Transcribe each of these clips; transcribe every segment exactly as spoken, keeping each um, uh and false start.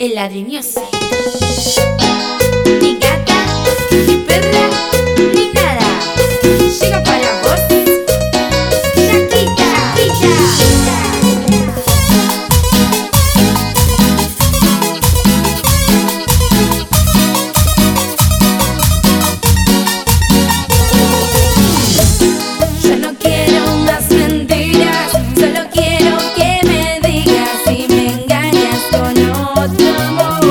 El ladriñoso. Ni gata, ni perra, ni nada. Llega para vos, Shakita, Shakita. Yo no quiero más mentiras, solo quiero que me digas si me engañas con otro amor.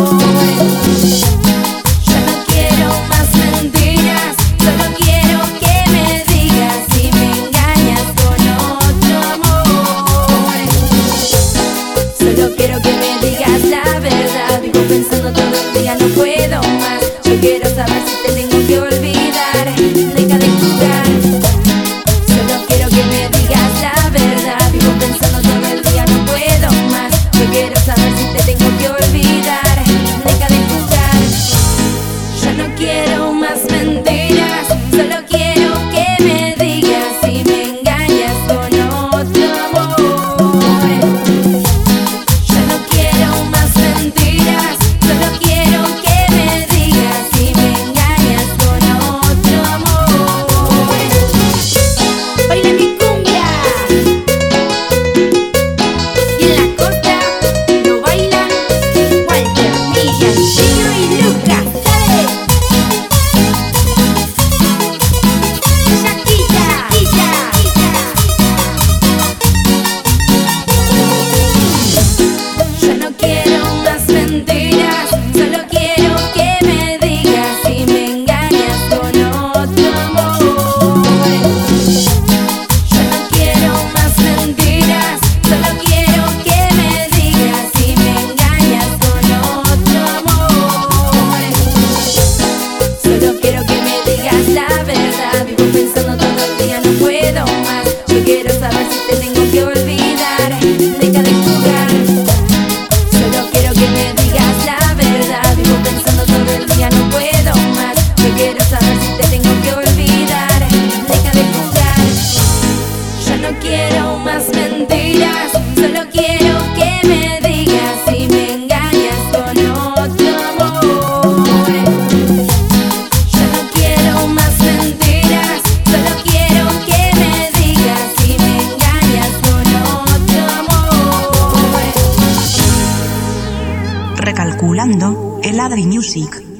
Yo no quiero más mentiras, solo quiero que me digas si me engañas con otro amor. Solo quiero que me digas la verdad, vivo pensando todo el día, no puedo más. Yo quiero saber si te tengo que olvidar, deja de jugar. Solo quiero que me digas la verdad, vivo pensando todo el día, no puedo más. Yo quiero saber si te tengo que olvidar, deja de jugar. Yo no quiero más mentiras, solo quiero que me digas si me engañas con otro amor. Yo no quiero más mentiras, solo quiero que me digas si me engañas con otro amor. Baila mi cumbia. Y en la costa lo bailan Walter, Miguel, Gino y Lucas. ¡Dale! Shakita, Shakita. Yo no quiero más mentiras, solo quiero que me digas si me engañas con otro amor. Yo no quiero más mentiras, solo quiero que me digas si me engañas con otro amor. Solo quiero que me digas la verdad, vivo pensando todo el día, no puedo más. Yo quiero saber si te tengo que olvidar, deja de jugar. Solo quiero que me digas la verdad, vivo pensando todo el día, no puedo más. Yo quiero saber si te tengo que olvidar, deja de jugar. Yo no quiero más mentiras, solo quiero que me digas si me engañas con otro amor. Yo no quiero más mentiras, solo quiero que me digas si me engañas con otro amor. Recalculando el Ladri Music.